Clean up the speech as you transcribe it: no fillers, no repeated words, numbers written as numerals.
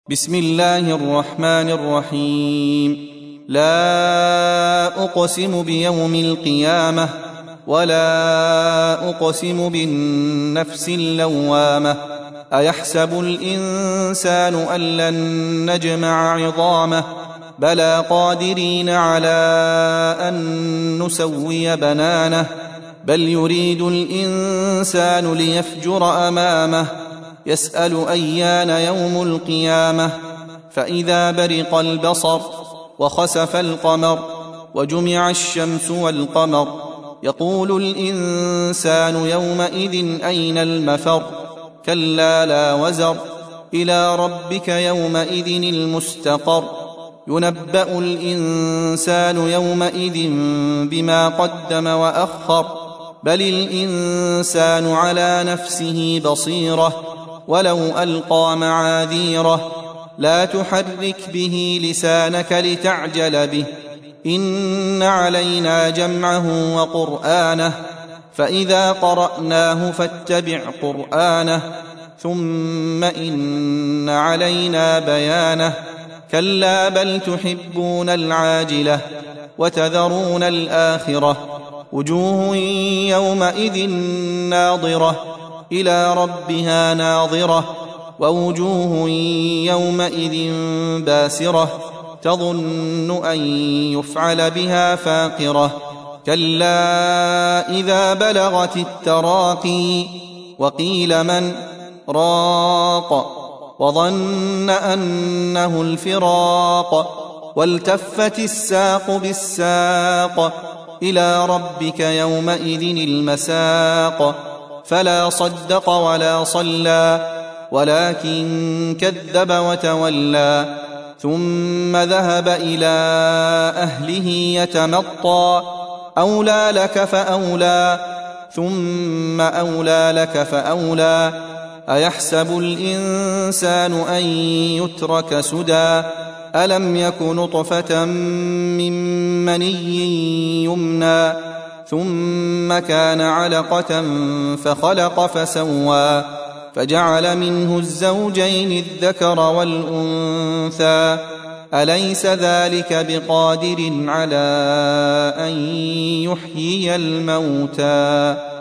بسم الله الرحمن الرحيم. لا أقسم بيوم القيامة ولا أقسم بالنفس اللوامة. أيحسب الإنسان أن لن نجمع عظامه بلى قادرين على أن نسوي بنانه بل يريد الإنسان ليفجر أمامه يسأل أيان يوم القيامة. فإذا برق البصر وخسف القمر وجمع الشمس والقمر يقول الإنسان يومئذ أين المفر كلا لا وزر إلى ربك يومئذ المستقر. ينبأ الإنسان يومئذ بما قدم وأخر بل الإنسان على نفسه بصيرة ولو ألقى معاذيره. لا تحرك به لسانك لتعجل به إن علينا جمعه وقرآنه فإذا قرأناه فاتبع قرآنه ثم إن علينا بيانه. كلا بل تحبون العاجلة وتذرون الآخرة وجوه يومئذ ناظرة إلى ربها ناظرة ووجوه يومئذ باسرة تظن أن يفعل بها فاقرة. كلا إذا بلغت التراقي وقيل من راق وظن أنه الفراق والتفت الساق بالساق إلى ربك يومئذ المساق. فلا صدق ولا صلى ولكن كذب وتولى ثم ذهب إلى أهله يتمطى أولى لك فأولى ثم أولى لك فأولى. أيحسب الإنسان أن يترك سدى ألم يك نطفة من مني يمنى ثم كان علقة فخلق فسوى فجعل منه الزوجين الذكر والأنثى أليس ذلك بقادر على أن يحيي الموتى